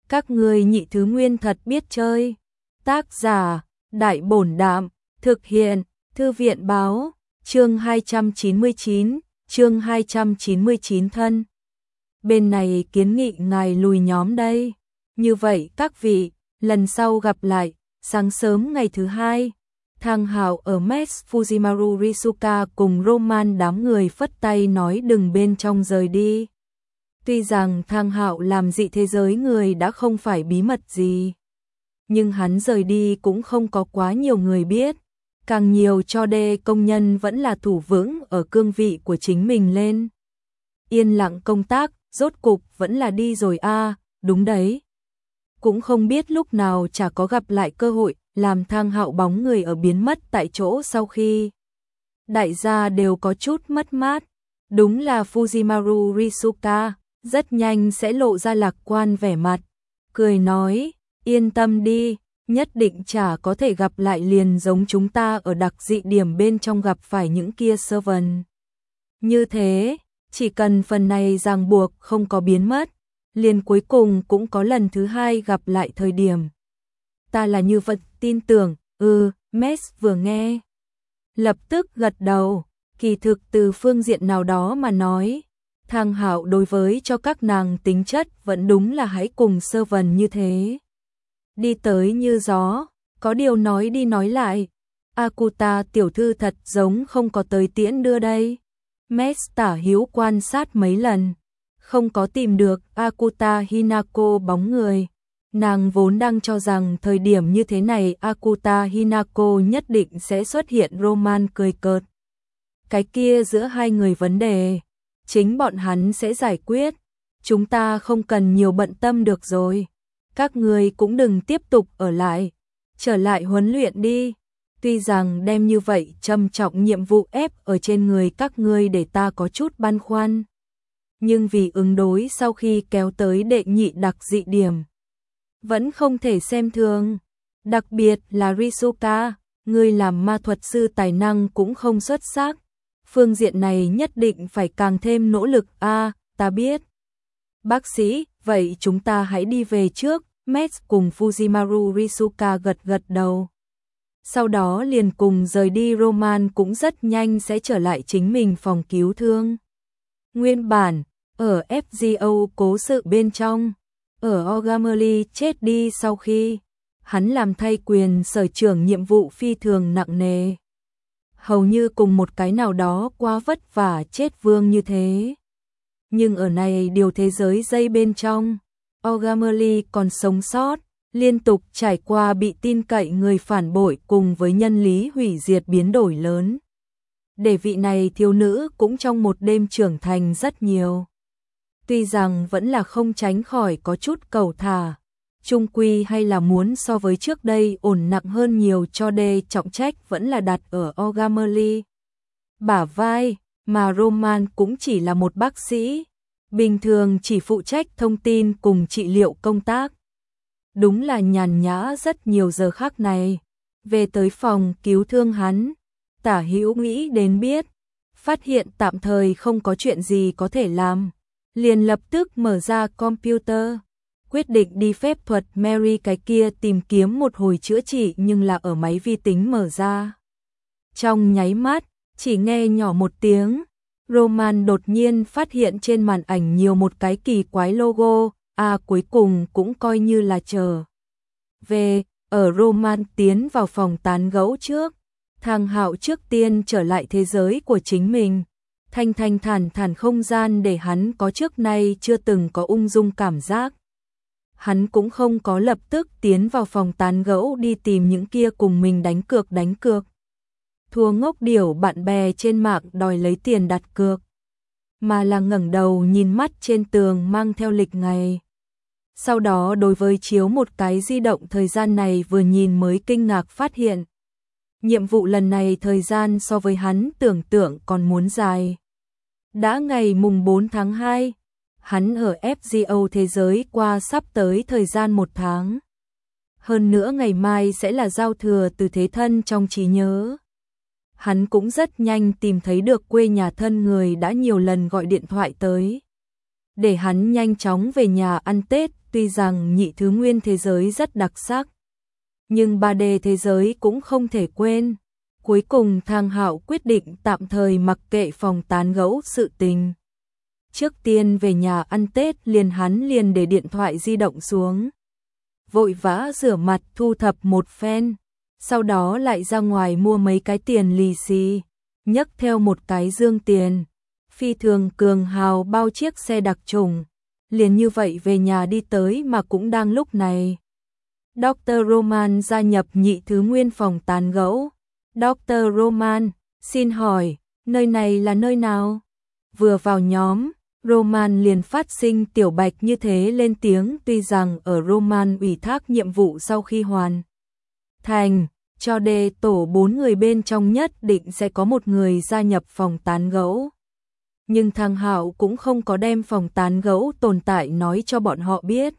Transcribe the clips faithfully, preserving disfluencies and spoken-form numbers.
Các ngươi nhị thứ nguyên thật biết chơi. Tác giả, Đại Bổn Đạm, thực hiện, Thư viện Báo, chương hai trăm chín mươi chín, chương hai trăm chín mươi chín thân. Bên này kiến nghị ngài lùi nhóm đây. Như vậy các vị, lần sau gặp lại, sáng sớm ngày thứ hai, Thang Hạo ở Mess Fujimaru Risuka cùng Roman đám người phất tay nói đừng bên trong rời đi. Tuy rằng Thang Hạo làm dị thế giới người đã không phải bí mật gì, nhưng hắn rời đi cũng không có quá nhiều người biết, càng nhiều cho đê công nhân vẫn là thủ vững ở cương vị của chính mình lên. Yên lặng công tác, rốt cục vẫn là đi rồi a, à, đúng đấy. Cũng không biết lúc nào chả có gặp lại cơ hội, làm Thang Hạo bóng người ở biến mất tại chỗ sau khi. Đại gia đều có chút mất mát, đúng là Fujimaru Risuka, rất nhanh sẽ lộ ra lạc quan vẻ mặt, cười nói, yên tâm đi, nhất định chả có thể gặp lại liền giống chúng ta ở đặc dị điểm bên trong gặp phải những kia servant. Như thế, chỉ cần phần này ràng buộc không có biến mất, liền cuối cùng cũng có lần thứ hai gặp lại thời điểm. Ta là như vậy, tin tưởng, ừ, Mess vừa nghe. Lập tức gật đầu, kỳ thực từ phương diện nào đó mà nói, Thang Hạo đối với cho các nàng tính chất vẫn đúng là hãy cùng servant như thế. Đi tới như gió, có điều nói đi nói lại, Akuta tiểu thư thật giống không có tới tiễn đưa đây. Mess tả hiếu quan sát mấy lần, không có tìm được Akuta Hinako bóng người. Nàng vốn đang cho rằng thời điểm như thế này Akuta Hinako nhất định sẽ xuất hiện. Roman cười cợt. Cái kia giữa hai người vấn đề, chính bọn hắn sẽ giải quyết. Chúng ta không cần nhiều bận tâm được rồi. Các người cũng đừng tiếp tục ở lại, trở lại huấn luyện đi. Tuy rằng đem như vậy trầm trọng nhiệm vụ ép ở trên người các ngươi để ta có chút băn khoăn, nhưng vì ứng đối sau khi kéo tới đệ nhị đặc dị điểm, vẫn không thể xem thường. Đặc biệt là Risuka, ngươi làm ma thuật sư tài năng cũng không xuất sắc, phương diện này nhất định phải càng thêm nỗ lực. A, à, ta biết. Bác sĩ, vậy chúng ta hãy đi về trước. Mess cùng Fujimaru Risuka gật gật đầu. Sau đó liền cùng rời đi. Roman cũng rất nhanh sẽ trở lại chính mình phòng cứu thương. Nguyên bản, ở ép giê o cố sự bên trong, ở Ogamori chết đi sau khi hắn làm thay quyền sở trưởng nhiệm vụ phi thường nặng nề, hầu như cùng một cái nào đó quá vất vả chết vương như thế. Nhưng ở này điều thế giới dây bên trong, Ogamori còn sống sót, liên tục trải qua bị tin cậy người phản bội cùng với nhân lý hủy diệt biến đổi lớn. Để vị này thiếu nữ cũng trong một đêm trưởng thành rất nhiều. Tuy rằng vẫn là không tránh khỏi có chút cầu thả, chung quy hay là muốn so với trước đây ổn nặng hơn nhiều, cho đê trọng trách vẫn là đặt ở Ogamori bả vai, mà Roman cũng chỉ là một bác sĩ, bình thường chỉ phụ trách thông tin cùng trị liệu công tác. Đúng là nhàn nhã rất nhiều giờ khác này. Về tới phòng cứu thương hắn, Tả Hữu nghĩ đến biết, phát hiện tạm thời không có chuyện gì có thể làm, liền lập tức mở ra computer, quyết định đi phép thuật Mary cái kia tìm kiếm một hồi chữa trị, nhưng là ở máy vi tính mở ra. Trong nháy mắt, chỉ nghe nhỏ một tiếng, Roman đột nhiên phát hiện trên màn ảnh nhiều một cái kỳ quái logo. À, cuối cùng cũng coi như là chờ về. Ở Roman tiến vào phòng tán gẫu trước, Thang Hạo trước tiên trở lại thế giới của chính mình, thanh thanh thản thản không gian để hắn có trước nay chưa từng có ung dung cảm giác. Hắn cũng không có lập tức tiến vào phòng tán gẫu đi tìm những kia cùng mình đánh cược đánh cược thua ngốc điểu bạn bè trên mạng đòi lấy tiền đặt cược, mà là ngẩng đầu nhìn mắt trên tường mang theo lịch ngày. Sau đó đối với chiếu một cái di động thời gian này vừa nhìn mới kinh ngạc phát hiện, nhiệm vụ lần này thời gian so với hắn tưởng tượng còn muốn dài. Đã ngày mùng bốn tháng hai, hắn ở ép giê o thế giới qua sắp tới thời gian một tháng. Hơn nữa ngày mai sẽ là giao thừa từ thế thân trong trí nhớ. Hắn cũng rất nhanh tìm thấy được quê nhà thân người đã nhiều lần gọi điện thoại tới. để hắn nhanh chóng về nhà ăn Tết. Tuy rằng nhị thứ nguyên thế giới rất đặc sắc, nhưng ba D thế giới cũng không thể quên. Cuối cùng Thang Hạo quyết định tạm thời mặc kệ phòng tán gẫu sự tình. Trước tiên về nhà ăn Tết, liền hắn liền để điện thoại di động xuống, vội vã rửa mặt thu thập một phen, sau đó lại ra ngoài mua mấy cái tiền lì xì, nhấc theo một cái dương tiền, phi thường cường hào bao chiếc xe đặc trùng, liền như vậy về nhà đi tới. Mà cũng đang lúc này, Doctor Roman gia nhập nhị thứ nguyên phòng tán gẫu. Doctor Roman, xin hỏi, nơi này là nơi nào? Vừa vào nhóm, Roman liền phát sinh Tiểu Bạch như thế lên tiếng. Tuy rằng ở Roman ủy thác nhiệm vụ sau khi hoàn thành, cho đề tổ bốn người bên trong nhất định sẽ có một người gia nhập phòng tán gẫu. Nhưng Thang Hạo cũng không có đem phòng tán gẫu tồn tại nói cho bọn họ biết.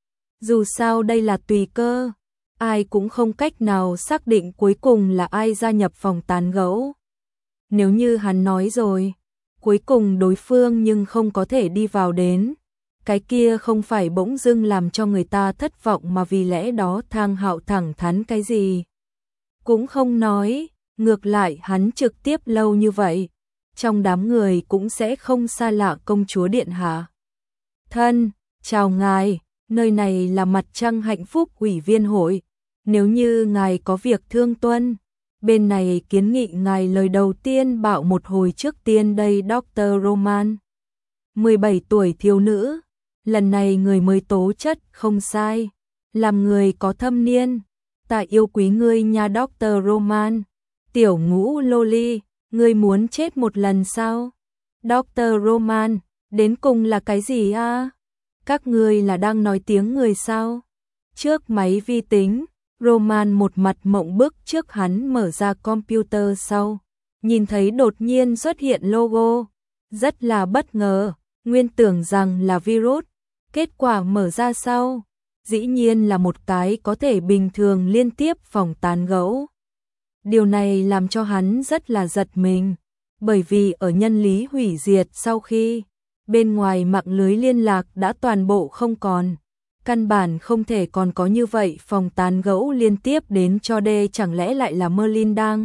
Dù sao đây là tùy cơ, ai cũng không cách nào xác định cuối cùng là ai gia nhập phòng tán gẫu. Nếu như hắn nói rồi, cuối cùng đối phương nhưng không có thể đi vào đến, cái kia không phải bỗng dưng làm cho người ta thất vọng mà vì lẽ đó Thang Hạo thẳng thắn cái gì cũng không nói, ngược lại hắn trực tiếp lâu như vậy, trong đám người cũng sẽ không xa lạ công chúa điện hạ. Thân, chào ngài, nơi này là mặt trăng hạnh phúc ủy viên hội, nếu như ngài có việc thương tuân, bên này kiến nghị ngài lời đầu tiên bảo một hồi. Trước tiên đây Doctor Roman, mười bảy tuổi thiếu nữ, lần này người mới tố chất không sai, làm người có thâm niên, ta yêu quý ngươi nha Doctor Roman. Tiểu ngũ loli, ngươi muốn chết một lần sao? Doctor Roman, đến cùng là cái gì a? Các ngươi là đang nói tiếng người sao? Trước máy vi tính, Roman một mặt mộng bức. Trước hắn mở ra computer sau, nhìn thấy đột nhiên xuất hiện logo, rất là bất ngờ, nguyên tưởng rằng là virus, kết quả mở ra sau, dĩ nhiên là một cái có thể bình thường liên tiếp phòng tán gẫu. Điều này làm cho hắn rất là giật mình, bởi vì ở nhân lý hủy diệt sau khi, bên ngoài mạng lưới liên lạc đã toàn bộ không còn, căn bản không thể còn có như vậy phòng tán gẫu liên tiếp đến cho đê. Chẳng lẽ lại là Merlin đang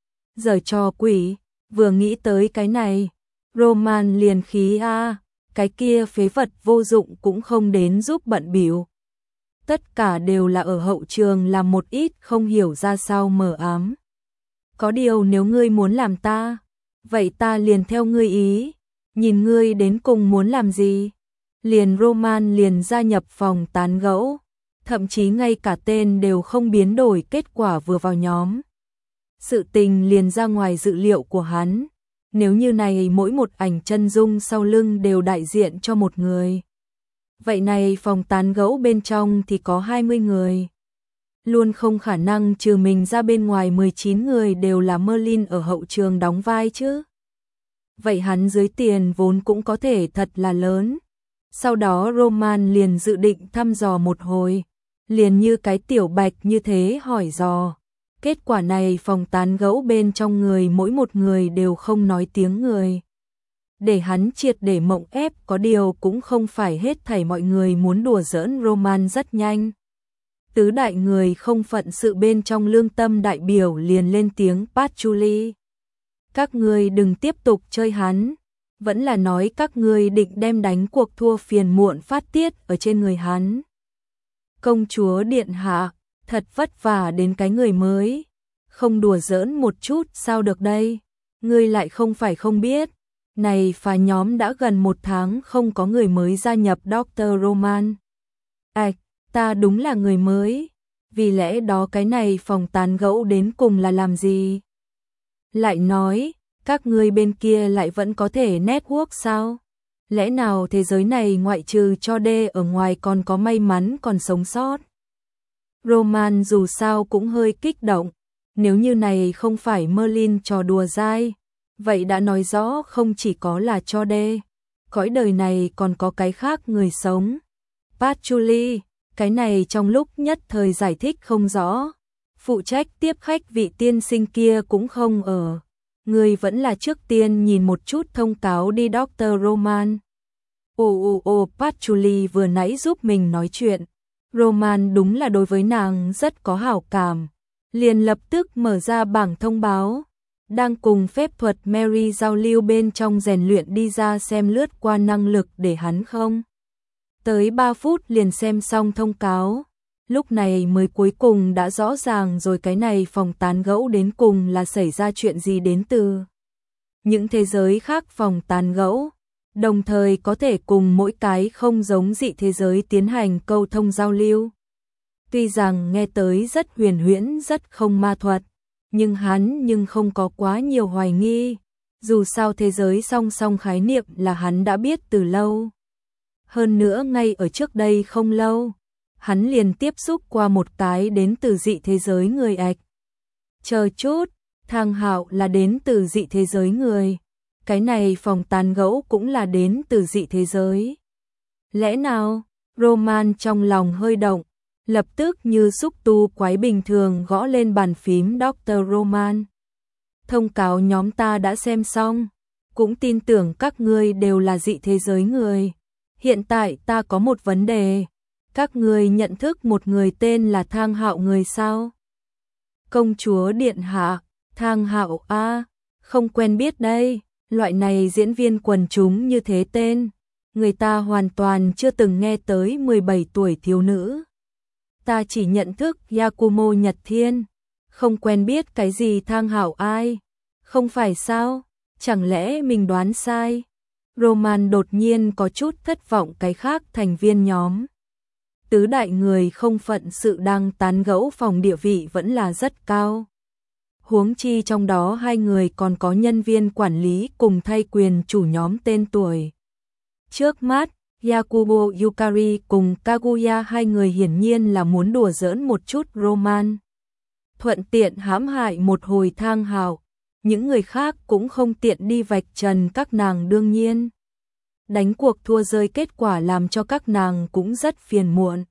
giở trò quỷ? Vừa nghĩ tới cái này, Roman liền khí a, cái kia phế vật vô dụng cũng không đến giúp bận bịu. Tất cả đều là ở hậu trường làm một ít không hiểu ra sao mờ ám. Có điều nếu ngươi muốn làm ta, vậy ta liền theo ngươi ý, nhìn ngươi đến cùng muốn làm gì. Liền Roman liền gia nhập phòng tán gẫu, thậm chí ngay cả tên đều không biến đổi. Kết quả vừa vào nhóm, sự tình liền ra ngoài dự liệu của hắn. Nếu như này mỗi một ảnh chân dung sau lưng đều đại diện cho một người, vậy này phòng tán gẫu bên trong thì có hai mươi người. Luôn không khả năng trừ mình ra bên ngoài mười chín người đều là Merlin ở hậu trường đóng vai chứ. Vậy hắn dưới tiền vốn cũng có thể thật là lớn. Sau đó Roman liền dự định thăm dò một hồi, liền như cái Tiểu Bạch như thế hỏi dò. Kết quả này phòng tán gẫu bên trong người mỗi một người đều không nói tiếng người, để hắn triệt để mộng ép. Có điều cũng không phải hết thảy mọi người muốn đùa giỡn Roman. Rất nhanh, tứ đại người không phận sự bên trong lương tâm đại biểu liền lên tiếng. Patchouli, các ngươi đừng tiếp tục chơi hắn, vẫn là nói các ngươi định đem đánh cuộc thua phiền muộn phát tiết ở trên người hắn. Công chúa điện hạ, thật vất vả đến cái người mới, không đùa giỡn một chút sao được đây? Ngươi lại không phải không biết, này phá nhóm đã gần một tháng không có người mới gia nhập. Doctor Roman, ạch, ta đúng là người mới, vì lẽ đó cái này phòng tán gẫu đến cùng là làm gì? Lại nói, các ngươi bên kia lại vẫn có thể network sao? Lẽ nào thế giới này ngoại trừ cho đê ở ngoài còn có may mắn còn sống sót? Roman dù sao cũng hơi kích động, nếu như này không phải Merlin trò đùa dai, vậy đã nói rõ không chỉ có là cho đê, cõi đời này còn có cái khác người sống. Patchouli, cái này trong lúc nhất thời giải thích không rõ, phụ trách tiếp khách vị tiên sinh kia cũng không ở. Người vẫn là trước tiên nhìn một chút thông cáo đi. Doctor Roman Ồ ồ ồ, Patchouli vừa nãy giúp mình nói chuyện. Roman đúng là đối với nàng rất có hảo cảm. Liền lập tức mở ra bảng thông báo. Đang cùng phép thuật Mary giao lưu bên trong rèn luyện đi ra xem lướt qua năng lực để hắn không. Tới ba phút liền xem xong thông cáo. Lúc này mới cuối cùng đã rõ ràng rồi, cái này phòng tán gẫu đến cùng là xảy ra chuyện gì đến từ những thế giới khác phòng tán gẫu, đồng thời có thể cùng mỗi cái không giống dị thế giới tiến hành câu thông giao lưu. Tuy rằng nghe tới rất huyền huyễn, rất không ma thuật, nhưng hắn nhưng không có quá nhiều hoài nghi. Dù sao thế giới song song khái niệm là hắn đã biết từ lâu. Hơn nữa ngay ở trước đây không lâu, hắn liền tiếp xúc qua một cái đến từ dị thế giới người ạch. Chờ chút, Thang Hạo là đến từ dị thế giới người. Cái này phòng tán gẫu cũng là đến từ dị thế giới. Lẽ nào? Roman trong lòng hơi động, lập tức như xúc tu quái bình thường gõ lên bàn phím. Doctor Roman, thông cáo nhóm ta đã xem xong, cũng tin tưởng các ngươi đều là dị thế giới người. Hiện tại ta có một vấn đề, các ngươi nhận thức một người tên là Thang Hạo người sao? Công chúa điện hạ, Thang Hạo a, không quen biết đây, loại này diễn viên quần chúng như thế tên, người ta hoàn toàn chưa từng nghe tới. Mười bảy tuổi thiếu nữ. Ta chỉ nhận thức Yakumo Nhật Thiên, không quen biết cái gì Thang Hạo ai, không phải sao, chẳng lẽ mình đoán sai? Roman đột nhiên có chút thất vọng. Cái khác thành viên nhóm tứ đại người không phận sự đang tán gẫu phòng địa vị vẫn là rất cao. Huống chi trong đó hai người còn có nhân viên quản lý cùng thay quyền chủ nhóm tên tuổi. Trước mắt, Yakubo Yukari cùng Kaguya hai người hiển nhiên là muốn đùa giỡn một chút Roman, thuận tiện hãm hại một hồi Thang Hạo. Những người khác cũng không tiện đi vạch trần các nàng, đương nhiên. Đánh cuộc thua rơi kết quả làm cho các nàng cũng rất phiền muộn.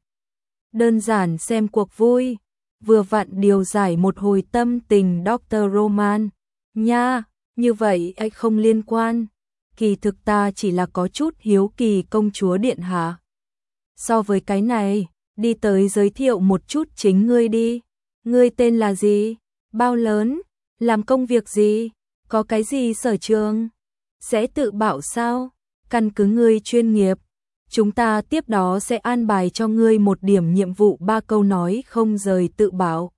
Đơn giản xem cuộc vui, vừa vặn điều giải một hồi tâm tình. Doctor Roman, nha, như vậy ấy không liên quan. Kỳ thực ta chỉ là có chút hiếu kỳ công chúa điện hạ. So với cái này, đi tới giới thiệu một chút chính ngươi đi. Ngươi tên là gì? Bao lớn? Làm công việc gì? Có cái gì sở trường? Sẽ tự bảo sao? Căn cứ ngươi chuyên nghiệp, chúng ta tiếp đó sẽ an bài cho ngươi một điểm nhiệm vụ. Ba câu nói không rời tự bảo.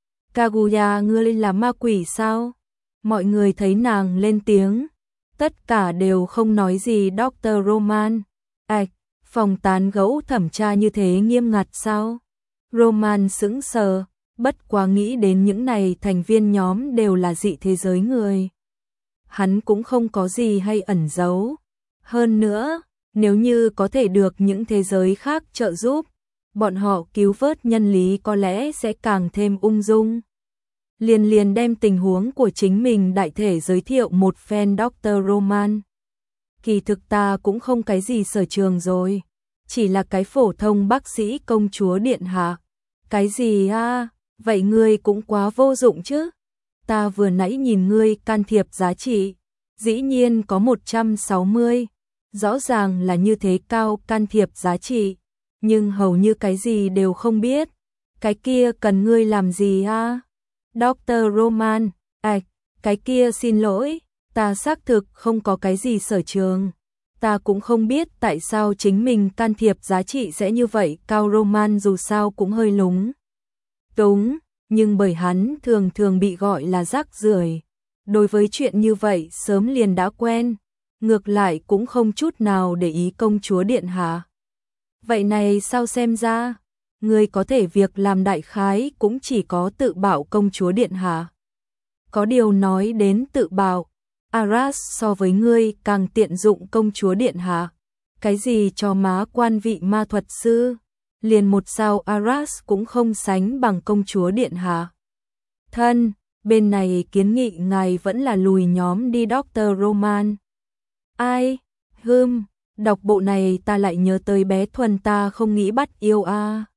Kaguya, ngươi là ma quỷ sao? Mọi người thấy nàng lên tiếng, tất cả đều không nói gì. Doctor Roman, ạch, phòng tán gẫu thẩm tra như thế nghiêm ngặt sao? Roman sững sờ, bất quá nghĩ đến những này thành viên nhóm đều là dị thế giới người, hắn cũng không có gì hay ẩn giấu. Hơn nữa, nếu như có thể được những thế giới khác trợ giúp, bọn họ cứu vớt nhân lý có lẽ sẽ càng thêm ung dung. Liền liền đem tình huống của chính mình đại thể giới thiệu một phen. Doctor Roman, kỳ thực ta cũng không cái gì sở trường rồi, chỉ là cái phổ thông bác sĩ công chúa điện hạ. Cái gì a? Vậy ngươi cũng quá vô dụng chứ. Ta vừa nãy nhìn ngươi can thiệp giá trị, dĩ nhiên có một trăm sáu mươi, rõ ràng là như thế cao can thiệp giá trị, nhưng hầu như cái gì đều không biết. Cái kia cần ngươi làm gì a? Doctor Roman, ạch, cái kia xin lỗi, ta xác thực không có cái gì sở trường. Ta cũng không biết tại sao chính mình can thiệp giá trị sẽ như vậy cao. Roman dù sao cũng hơi lúng túng, nhưng bởi hắn thường thường bị gọi là rác rưởi, đối với chuyện như vậy sớm liền đã quen, ngược lại cũng không chút nào để ý công chúa điện hạ. Vậy này sao, xem ra ngươi có thể việc làm đại khái cũng chỉ có tự bảo công chúa điện hạ. Có điều nói đến tự bảo, Aras so với ngươi càng tiện dụng công chúa điện hạ. Cái gì cho má quan vị ma thuật sư, liền một sao Aras cũng không sánh bằng công chúa điện hạ. Thân, bên này kiến nghị ngài vẫn là lùi nhóm đi. Doctor Roman, ai, hừm, đọc bộ này ta lại nhớ tới bé Thuần, ta không nghĩ bắt yêu a.